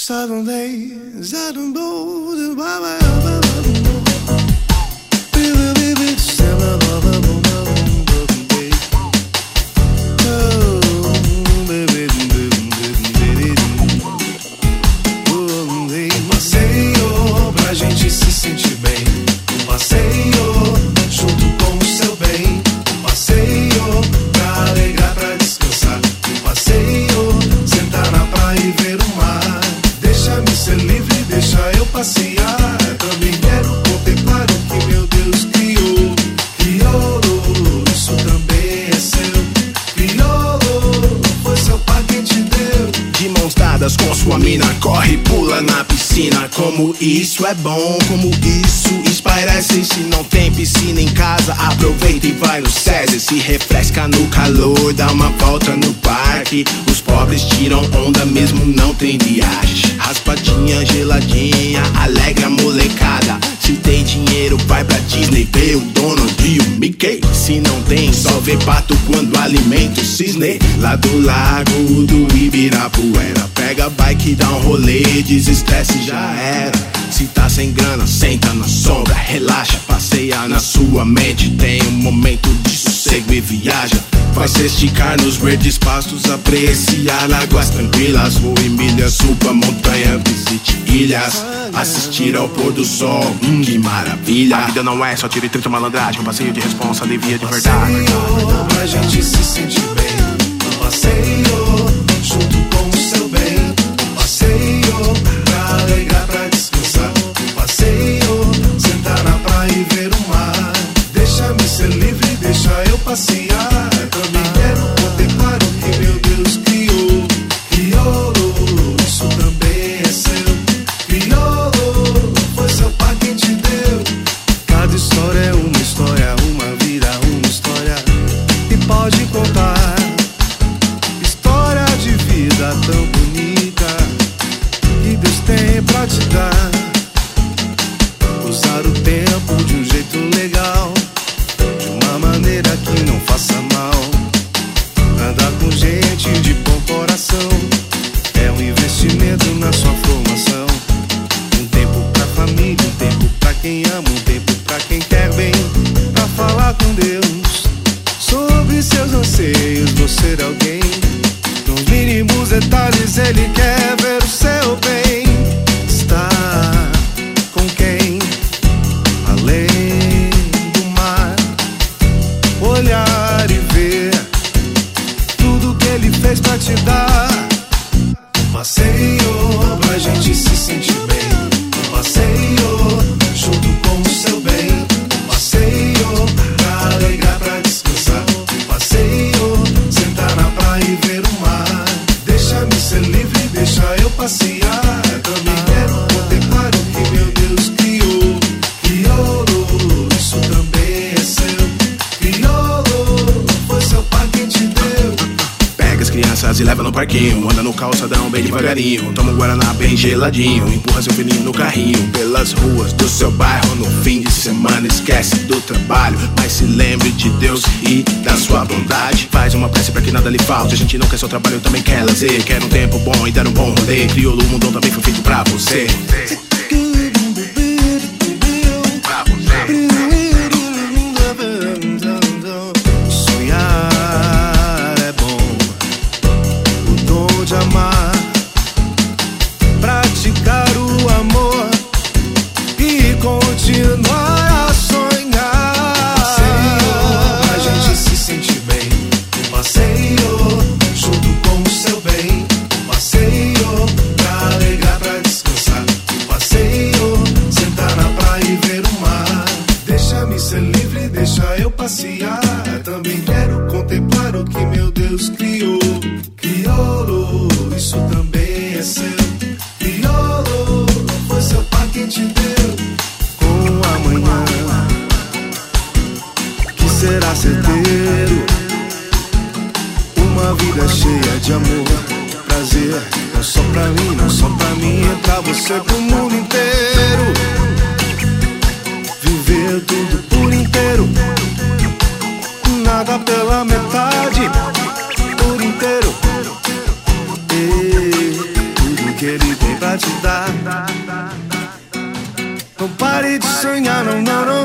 Passeio pra gente se sentir bem. Um passeio junto com o seu bem. Um passeio pra alegrar, pra descansar. Um passeio, sentar na praia e ver o mar. Deixa-me ser livre, deixa eu passear. Também quero contemplar o que meu Deus criou. Criou, isso também é seu. Criou, foi seu pai quem te deu. De mãos dadas com sua mina, corre e pula na piscina. Como isso é bom, como isso esparece. Se não tem piscina em casa, aproveita e vai no SESI. Se refresca no calor, dá uma volta no parque. Os pobres tiram onda mesmo não tem viagem. Raspadinha, geladinha, alegre a molecada. Se tem dinheiro, vai pra Disney, vê o Donald e o Mickey. Se não tem, só vê pato quando alimenta o cisne. Lá do lago do Ibirapuera, pega a bike, dá um rolê, desestresse, já era. Se tá sem grana, senta na sombra, relaxa, passeia na sua mente. Tem um momento de sossego e viaja. Vai se esticar nos verdes pastos, apreciar águas tranquilas. Voe em milhas, suba montanha, visite ilhas. Assistir ao pôr do sol, que maravilha. A vida não é só tiro e treta, malandragem. Um passeio de responsa, alivia de verdade. Passeio pra gente se sentir bem. Um passeio junto com o seu bem. Um passeio pra alegrar, pra descansar. Um passeio, sentar na praia e ver o mar. Deixa-me ser livre, deixa eu passear. Também quero contemplar o que meu Deus criou. Criou, isso também é seu. Criou, foi seu pai quem te deu. Cada história é uma história, uma vida, uma história. E pode contar história de vida tão bonita que Deus tem pra te dar. Usar o tempo de um jeito legal, de uma maneira que não faça mal. Andar com gente de bom coração é um investimento na sua formação. Um tempo pra família, um tempo pra quem ama, um tempo pra quem quer bem. Pra falar com Deus sobre seus anseios, você ser alguém. Nos mínimos detalhes Ele quer ver o seu bem. Estar com quem? Além do mar. Olhar e ver tudo que Ele fez pra te dar. Um passeio pra gente se sentir bem. Um passeio junto com o seu bem. Um passeio pra alegrar, pra descansar. Um passeio, sentar na praia e ver o mar. Deixa-me ser livre, deixa eu passear. Também quero contemplar o que meu Deus criou. Criou, isso também é seu. Criou, foi seu pai quem te deu. Pega as crianças e leva no parquinho. Anda no calçadão bem devagarinho. Toma um guaraná bem geladinho. Empurra seu filhinho no carrinho pelas ruas do seu bairro. No fim de semana esquece do trabalho, mas se lembre de Deus e da sua bondade. Faz uma prece pra que nada lhe falte. A gente não quer só trabalho, também quer lazer. Quer um tempo bom e dar um bom rolê. Criou o mundo também foi feito pra você. Sonhar é bom, o dom de amar, praticar o amor e continuar a sonhar. Passeio pra gente se sentir bem. Um passeio junto com o seu bem. Um passeio pra alegrar, pra descansar. Um passeio, sentar na praia e ver o mar. Deixa-me ser livre, deixa eu passear. Também quero contemplar o que meu Deus criou. Criou, isso também é seu. Criou, foi seu pai quem te deu. Com amanhã que será certeiro, uma vida cheia de amor, prazer. Não só pra mim, não só pra mim, é pra você, pro mundo inteiro. Viver tudo por inteiro, nada pela metade, por inteiro. E tudo que Ele que tem pra te dar. Não pare de sonhar, não, não, não.